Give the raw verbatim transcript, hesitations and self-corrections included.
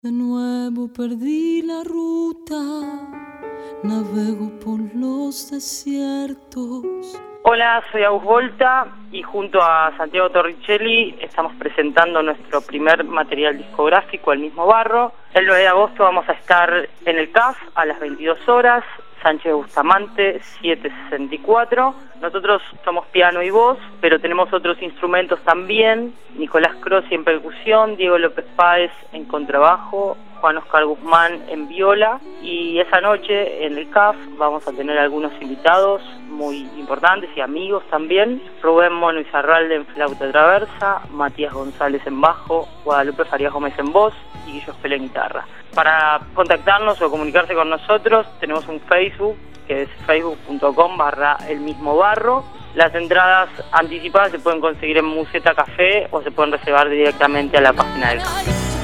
De nuevo perdí la ruta, navego por los desiertos. Hola, soy Agus Volta y junto a Santiago Torricelli estamos presentando nuestro primer material discográfico, El Mismo Barro. El nueve de agosto vamos a estar en el C A F a las veintidós horas, Sánchez Bustamante setecientos sesenta y cuatro. Nosotros somos piano y voz, pero tenemos otros instrumentos también. Nicolás Crossi en percusión, Diego López Páez en contrabajo, Juan Oscar Guzmán en viola. Y esa noche en el C A F vamos a tener algunos invitados muy importantes y amigos también. Rubén Mono Izarralde en flauta traversa, Matías González en bajo, Guadalupe Farías Gómez en voz y Guillo Espela en guitarra. Para contactarnos o comunicarse con nosotros tenemos un Facebook que es facebook punto com barra el mismo barro. Las entradas anticipadas se pueden conseguir en Museta Café o se pueden reservar directamente a la página del C A F.